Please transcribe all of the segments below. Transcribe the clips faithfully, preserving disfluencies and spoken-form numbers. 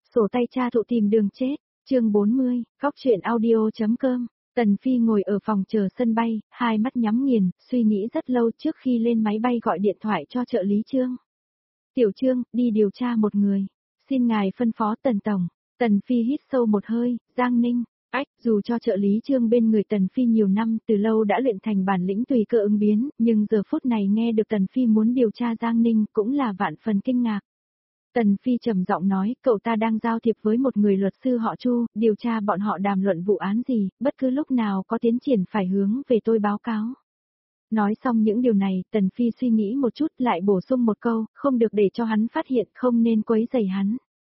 Sổ tay cha thụ tìm đường chết, chương bốn mươi, góc truyện audio.com. Tần Phi ngồi ở phòng chờ sân bay, hai mắt nhắm nghiền, suy nghĩ rất lâu trước khi lên máy bay gọi điện thoại cho trợ lý Trương. Tiểu Trương, đi điều tra một người. Xin ngài phân phó Tần Tổng. Tần Phi hít sâu một hơi, Giang Ninh. Ách, dù cho trợ lý Trương bên người Tần Phi nhiều năm từ lâu đã luyện thành bản lĩnh tùy cơ ứng biến, nhưng giờ phút này nghe được Tần Phi muốn điều tra Giang Ninh cũng là vạn phần kinh ngạc. Tần Phi trầm giọng nói, cậu ta đang giao thiệp với một người luật sư họ Chu, điều tra bọn họ đàm luận vụ án gì, bất cứ lúc nào có tiến triển phải hướng về tôi báo cáo. Nói xong những điều này, Tần Phi suy nghĩ một chút lại bổ sung một câu, không được để cho hắn phát hiện, không nên quấy rầy hắn.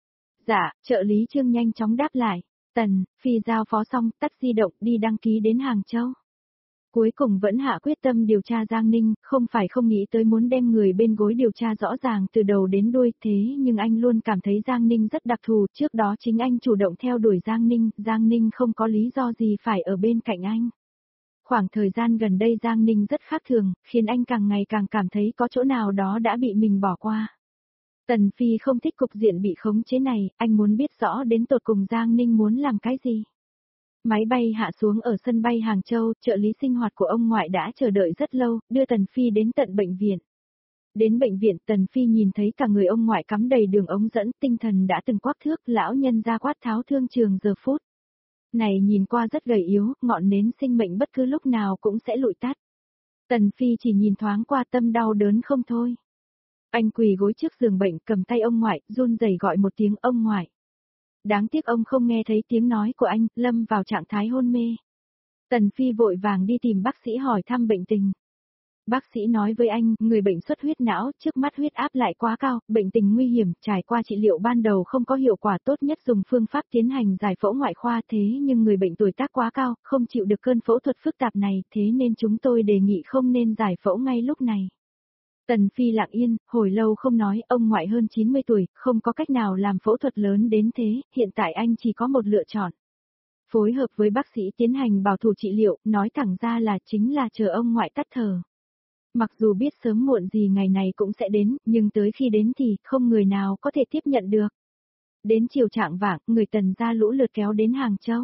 Dạ, trợ lý Trương nhanh chóng đáp lại. Tần Phi giao phó xong, tắt di động đi đăng ký đến Hàng Châu. Cuối cùng vẫn hạ quyết tâm điều tra Giang Ninh, không phải không nghĩ tới muốn đem người bên gối điều tra rõ ràng từ đầu đến đuôi, thế nhưng anh luôn cảm thấy Giang Ninh rất đặc thù, trước đó chính anh chủ động theo đuổi Giang Ninh, Giang Ninh không có lý do gì phải ở bên cạnh anh. Khoảng thời gian gần đây Giang Ninh rất khác thường, khiến anh càng ngày càng cảm thấy có chỗ nào đó đã bị mình bỏ qua. Tần Phi không thích cục diện bị khống chế này, anh muốn biết rõ đến tột cùng Giang Ninh muốn làm cái gì. Máy bay hạ xuống ở sân bay Hàng Châu, trợ lý sinh hoạt của ông ngoại đã chờ đợi rất lâu, đưa Tần Phi đến tận bệnh viện. Đến bệnh viện, Tần Phi nhìn thấy cả người ông ngoại cắm đầy đường ống dẫn, tinh thần đã từng quắc thước, lão nhân ra quát tháo thương trường giờ phút. Này nhìn qua rất gầy yếu, ngọn nến sinh mệnh bất cứ lúc nào cũng sẽ lụi tắt. Tần Phi chỉ nhìn thoáng qua tâm đau đớn không thôi. Anh quỳ gối trước giường bệnh, cầm tay ông ngoại, run rẩy gọi một tiếng ông ngoại. Đáng tiếc ông không nghe thấy tiếng nói của anh, lâm vào trạng thái hôn mê. Tần Phi vội vàng đi tìm bác sĩ hỏi thăm bệnh tình. Bác sĩ nói với anh, người bệnh xuất huyết não, trước mắt huyết áp lại quá cao, bệnh tình nguy hiểm, trải qua trị liệu ban đầu không có hiệu quả, tốt nhất dùng phương pháp tiến hành giải phẫu ngoại khoa, thế nhưng người bệnh tuổi tác quá cao, không chịu được cơn phẫu thuật phức tạp này, thế nên chúng tôi đề nghị không nên giải phẫu ngay lúc này. Tần Phi lặng yên, hồi lâu không nói, ông ngoại hơn chín mươi tuổi, không có cách nào làm phẫu thuật lớn đến thế, hiện tại anh chỉ có một lựa chọn. Phối hợp với bác sĩ tiến hành bảo thủ trị liệu, nói thẳng ra là chính là chờ ông ngoại tắt thở. Mặc dù biết sớm muộn gì ngày này cũng sẽ đến, nhưng tới khi đến thì không người nào có thể tiếp nhận được. Đến chiều trạng vạng, người Tần gia lũ lượt kéo đến Hàng Châu.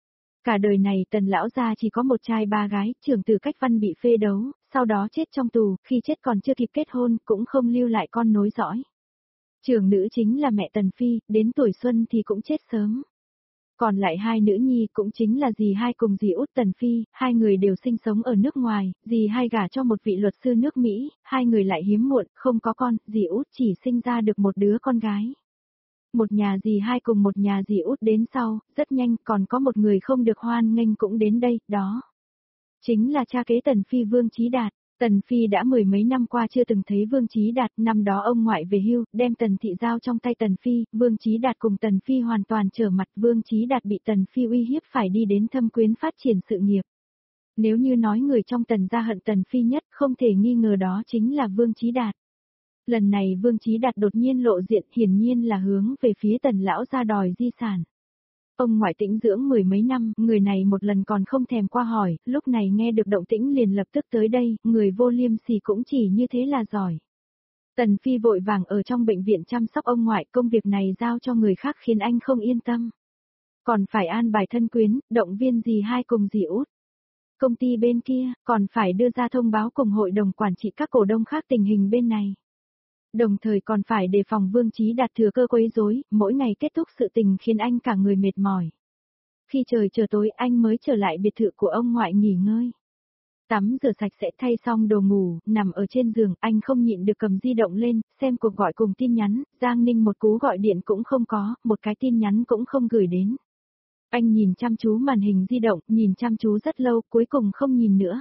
Cả đời này Tần lão gia chỉ có một trai ba gái, trưởng tử Cách Văn bị phê đấu, sau đó chết trong tù, khi chết còn chưa kịp kết hôn, cũng không lưu lại con nối dõi. Trưởng nữ chính là mẹ Tần Phi, đến tuổi xuân thì cũng chết sớm. Còn lại hai nữ nhi cũng chính là dì hai cùng dì út Tần Phi, hai người đều sinh sống ở nước ngoài, dì hai gả cho một vị luật sư nước Mỹ, hai người lại hiếm muộn, không có con, dì út chỉ sinh ra được một đứa con gái. Một nhà dì hai cùng một nhà dì út đến sau, rất nhanh còn có một người không được hoan nghênh cũng đến đây, đó. Chính là cha kế Tần Phi Vương Chí Đạt. Tần Phi đã mười mấy năm qua chưa từng thấy Vương Chí Đạt, năm đó ông ngoại về hưu, đem Tần Thị giao trong tay Tần Phi, Vương Chí Đạt cùng Tần Phi hoàn toàn trở mặt, Vương Chí Đạt bị Tần Phi uy hiếp phải đi đến Thâm Quyến phát triển sự nghiệp. Nếu như nói người trong Tần gia hận Tần Phi nhất, không thể nghi ngờ đó chính là Vương Chí Đạt. Lần này Vương Chí Đạt đột nhiên lộ diện, hiển nhiên là hướng về phía Tần lão gia đòi di sản. Ông ngoại tĩnh dưỡng mười mấy năm, người này một lần còn không thèm qua hỏi, lúc này nghe được động tĩnh liền lập tức tới đây, người vô liêm sỉ cũng chỉ như thế là giỏi. Tần Phi vội vàng ở trong bệnh viện chăm sóc ông ngoại, công việc này giao cho người khác khiến anh không yên tâm. Còn phải an bài thân quyến, động viên dì hai cùng dì út. Công ty bên kia, còn phải đưa ra thông báo cùng hội đồng quản trị các cổ đông khác tình hình bên này. Đồng thời còn phải đề phòng Vương Chí Đạt thừa cơ quấy rối, mỗi ngày kết thúc sự tình khiến anh cả người mệt mỏi. Khi trời chờ tối anh mới trở lại biệt thự của ông ngoại nghỉ ngơi. Tắm rửa sạch sẽ thay xong đồ ngủ, nằm ở trên giường, anh không nhịn được cầm di động lên, xem cuộc gọi cùng tin nhắn, Giang Ninh một cú gọi điện cũng không có, một cái tin nhắn cũng không gửi đến. Anh nhìn chăm chú màn hình di động, nhìn chăm chú rất lâu, cuối cùng không nhìn nữa.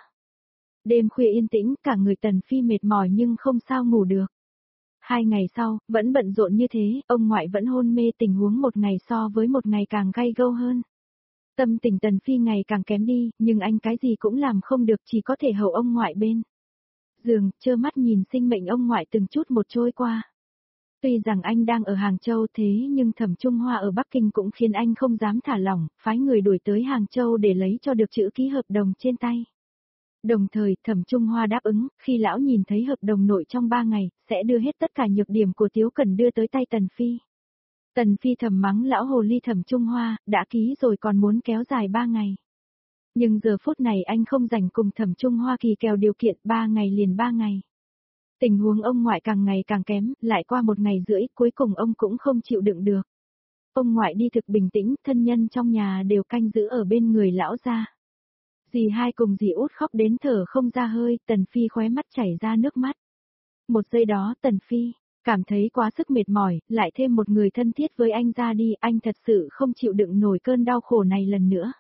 Đêm khuya yên tĩnh, cả người Tần Phi mệt mỏi nhưng không sao ngủ được. Hai ngày sau, vẫn bận rộn như thế, ông ngoại vẫn hôn mê, tình huống một ngày so với một ngày càng gay gâu hơn. Tâm tình Tần Phi ngày càng kém đi, nhưng anh cái gì cũng làm không được, chỉ có thể hầu ông ngoại bên giường, trơ mắt nhìn sinh mệnh ông ngoại từng chút một trôi qua. Tuy rằng anh đang ở Hàng Châu thế nhưng Thẩm Trung Hoa ở Bắc Kinh cũng khiến anh không dám thả lỏng, phái người đuổi tới Hàng Châu để lấy cho được chữ ký hợp đồng trên tay. Đồng thời, Thẩm Trung Hoa đáp ứng, khi lão nhìn thấy hợp đồng nội trong ba ngày, sẽ đưa hết tất cả nhược điểm của Tiếu Cẩn đưa tới tay Tần Phi. Tần Phi thầm mắng lão hồ ly Thẩm Trung Hoa, đã ký rồi còn muốn kéo dài ba ngày. Nhưng giờ phút này anh không rảnh cùng Thẩm Trung Hoa kỳ kèo điều kiện ba ngày liền ba ngày. Tình huống ông ngoại càng ngày càng kém, lại qua một ngày rưỡi, cuối cùng ông cũng không chịu đựng được. Ông ngoại đi thực bình tĩnh, thân nhân trong nhà đều canh giữ ở bên người lão gia. Dì hai cùng dì út khóc đến thở không ra hơi, Tần Phi khóe mắt chảy ra nước mắt. Một giây đó Tần Phi cảm thấy quá sức mệt mỏi, lại thêm một người thân thiết với anh ra đi, anh thật sự không chịu đựng nổi cơn đau khổ này lần nữa.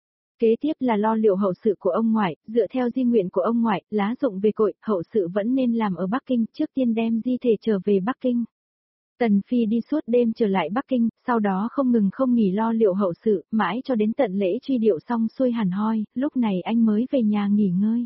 Kế tiếp là lo liệu hậu sự của ông ngoại, dựa theo di nguyện của ông ngoại, lá dụng về cội, hậu sự vẫn nên làm ở Bắc Kinh, trước tiên đem di thể trở về Bắc Kinh. Tần Phi đi suốt đêm trở lại Bắc Kinh, sau đó không ngừng không nghỉ lo liệu hậu sự, mãi cho đến tận lễ truy điệu xong xuôi hẳn hoi, lúc này anh mới về nhà nghỉ ngơi.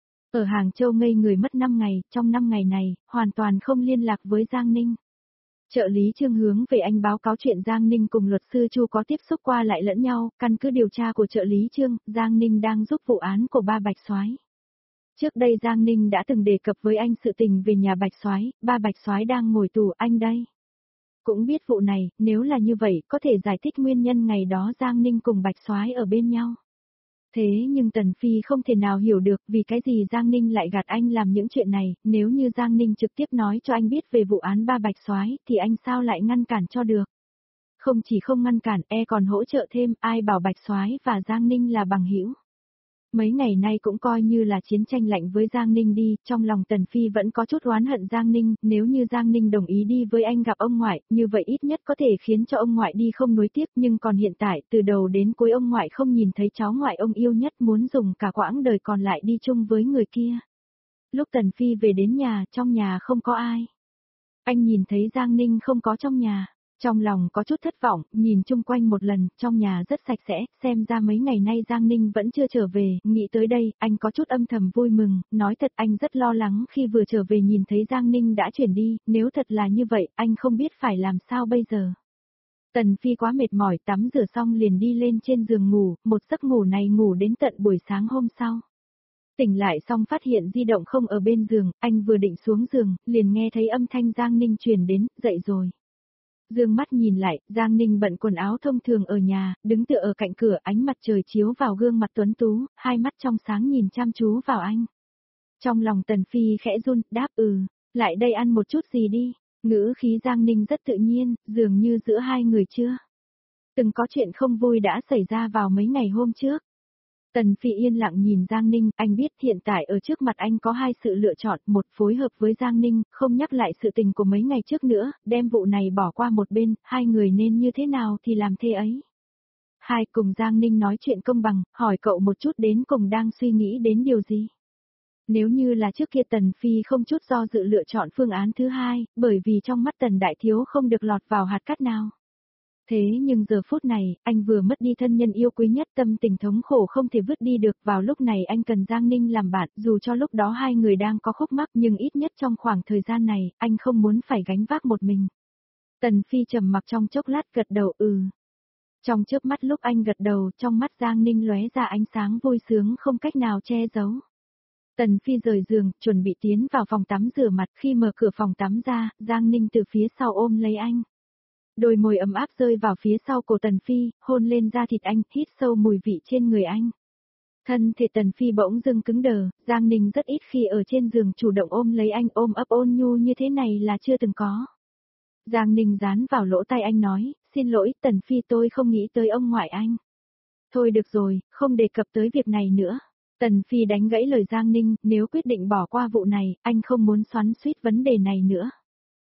Ở Hàng Châu ngây người mất năm ngày, trong năm ngày này, hoàn toàn không liên lạc với Giang Ninh. Trợ lý Trương hướng về anh báo cáo chuyện Giang Ninh cùng luật sư Chu có tiếp xúc qua lại lẫn nhau, căn cứ điều tra của trợ lý Trương, Giang Ninh đang giúp vụ án của ba Bạch Soái. Trước đây Giang Ninh đã từng đề cập với anh sự tình về nhà Bạch Soái, ba Bạch Soái đang ngồi tù, anh đây cũng biết vụ này, nếu là như vậy, có thể giải thích nguyên nhân ngày đó Giang Ninh cùng Bạch Soái ở bên nhau. Thế nhưng Tần Phi không thể nào hiểu được vì cái gì Giang Ninh lại gạt anh làm những chuyện này, nếu như Giang Ninh trực tiếp nói cho anh biết về vụ án ba Bạch Soái thì anh sao lại ngăn cản cho được. Không chỉ không ngăn cản, e còn hỗ trợ thêm, ai bảo Bạch Soái và Giang Ninh là bằng hữu. Mấy ngày nay cũng coi như là chiến tranh lạnh với Giang Ninh đi, trong lòng Tần Phi vẫn có chút oán hận Giang Ninh, nếu như Giang Ninh đồng ý đi với anh gặp ông ngoại, như vậy ít nhất có thể khiến cho ông ngoại đi không nuối tiếc, nhưng còn hiện tại, từ đầu đến cuối ông ngoại không nhìn thấy cháu ngoại ông yêu nhất, muốn dùng cả quãng đời còn lại đi chung với người kia. Lúc Tần Phi về đến nhà, trong nhà không có ai. Anh nhìn thấy Giang Ninh không có trong nhà. Trong lòng có chút thất vọng, nhìn chung quanh một lần, trong nhà rất sạch sẽ, xem ra mấy ngày nay Giang Ninh vẫn chưa trở về, nghĩ tới đây, anh có chút âm thầm vui mừng, nói thật anh rất lo lắng khi vừa trở về nhìn thấy Giang Ninh đã chuyển đi, nếu thật là như vậy, anh không biết phải làm sao bây giờ. Tần Phi quá mệt mỏi, tắm rửa xong liền đi lên trên giường ngủ, một giấc ngủ này ngủ đến tận buổi sáng hôm sau. Tỉnh lại xong phát hiện di động không ở bên giường, anh vừa định xuống giường, liền nghe thấy âm thanh Giang Ninh truyền đến, dậy rồi. Dương mắt nhìn lại, Giang Ninh bận quần áo thông thường ở nhà, đứng tựa ở cạnh cửa, ánh mặt trời chiếu vào gương mặt tuấn tú, hai mắt trong sáng nhìn chăm chú vào anh. Trong lòng Tần Phi khẽ run, đáp ừ, lại đây ăn một chút gì đi, ngữ khí Giang Ninh rất tự nhiên, dường như giữa hai người chưa từng có chuyện không vui đã xảy ra vào mấy ngày hôm trước. Tần Phi yên lặng nhìn Giang Ninh, anh biết hiện tại ở trước mặt anh có hai sự lựa chọn, một phối hợp với Giang Ninh, không nhắc lại sự tình của mấy ngày trước nữa, đem vụ này bỏ qua một bên, hai người nên như thế nào thì làm thế ấy. Hai, cùng Giang Ninh nói chuyện công bằng, hỏi cậu một chút đến cùng đang suy nghĩ đến điều gì. Nếu như là trước kia Tần Phi không chút do dự lựa chọn phương án thứ hai, bởi vì trong mắt Tần Đại Thiếu không được lọt vào hạt cát nào. Thế nhưng giờ phút này, anh vừa mất đi thân nhân yêu quý nhất, tâm tình thống khổ không thể vứt đi được, vào lúc này anh cần Giang Ninh làm bạn, dù cho lúc đó hai người đang có khúc mắc nhưng ít nhất trong khoảng thời gian này, anh không muốn phải gánh vác một mình. Tần Phi trầm mặc trong chốc lát gật đầu ừ. Trong chớp mắt lúc anh gật đầu, trong mắt Giang Ninh lóe ra ánh sáng vui sướng không cách nào che giấu. Tần Phi rời giường, chuẩn bị tiến vào phòng tắm rửa mặt, khi mở cửa phòng tắm ra, Giang Ninh từ phía sau ôm lấy anh. Đôi môi ấm áp rơi vào phía sau cổ Tần Phi, hôn lên da thịt anh, hít sâu mùi vị trên người anh. Thân thể Tần Phi bỗng dưng cứng đờ, Giang Ninh rất ít khi ở trên giường chủ động ôm lấy anh, ôm ấp ôn nhu như thế này là chưa từng có. Giang Ninh dán vào lỗ tai anh nói, xin lỗi Tần Phi, tôi không nghĩ tới ông ngoại anh. Thôi được rồi, không đề cập tới việc này nữa. Tần Phi đánh gãy lời Giang Ninh, nếu quyết định bỏ qua vụ này, anh không muốn xoắn xuýt vấn đề này nữa.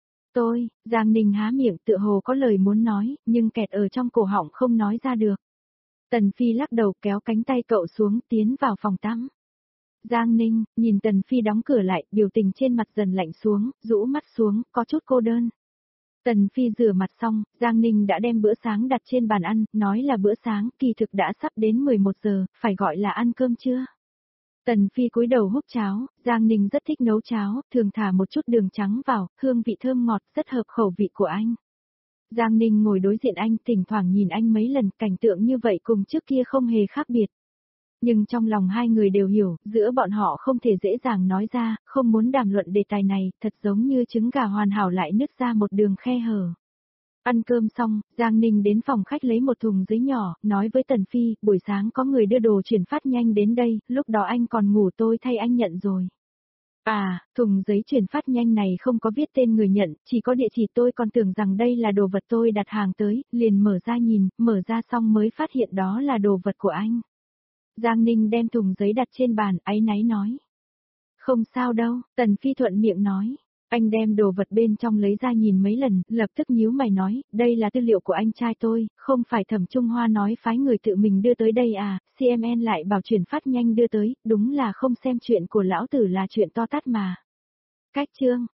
Tôi, Giang Ninh há miệng tựa hồ có lời muốn nói, nhưng kẹt ở trong cổ họng không nói ra được. Tần Phi lắc đầu kéo cánh tay cậu xuống, tiến vào phòng tắm. Giang Ninh, nhìn Tần Phi đóng cửa lại, biểu tình trên mặt dần lạnh xuống, rũ mắt xuống, có chút cô đơn. Tần Phi rửa mặt xong, Giang Ninh đã đem bữa sáng đặt trên bàn ăn, nói là bữa sáng, kỳ thực đã sắp đến mười một giờ, phải gọi là ăn cơm trưa. Tần Phi cúi đầu húp cháo, Giang Ninh rất thích nấu cháo, thường thả một chút đường trắng vào, hương vị thơm ngọt, rất hợp khẩu vị của anh. Giang Ninh ngồi đối diện anh, thỉnh thoảng nhìn anh mấy lần, cảnh tượng như vậy cùng trước kia không hề khác biệt. Nhưng trong lòng hai người đều hiểu, giữa bọn họ không thể dễ dàng nói ra, không muốn đàm luận đề tài này, thật giống như trứng gà hoàn hảo lại nứt ra một đường khe hở. Ăn cơm xong, Giang Ninh đến phòng khách lấy một thùng giấy nhỏ, nói với Tần Phi, buổi sáng có người đưa đồ chuyển phát nhanh đến đây, lúc đó anh còn ngủ tôi thay anh nhận rồi. À, thùng giấy chuyển phát nhanh này không có viết tên người nhận, chỉ có địa chỉ, tôi còn tưởng rằng đây là đồ vật tôi đặt hàng tới, liền mở ra nhìn, mở ra xong mới phát hiện đó là đồ vật của anh. Giang Ninh đem thùng giấy đặt trên bàn, áy náy nói. Không sao đâu, Tần Phi thuận miệng nói. Anh đem đồ vật bên trong lấy ra nhìn mấy lần, lập tức nhíu mày nói, đây là tư liệu của anh trai tôi, không phải Thẩm Trung Hoa nói phái người tự mình đưa tới đây à, xê em en lại bảo chuyển phát nhanh đưa tới, đúng là không xem chuyện của lão tử là chuyện to tát mà. Cách chương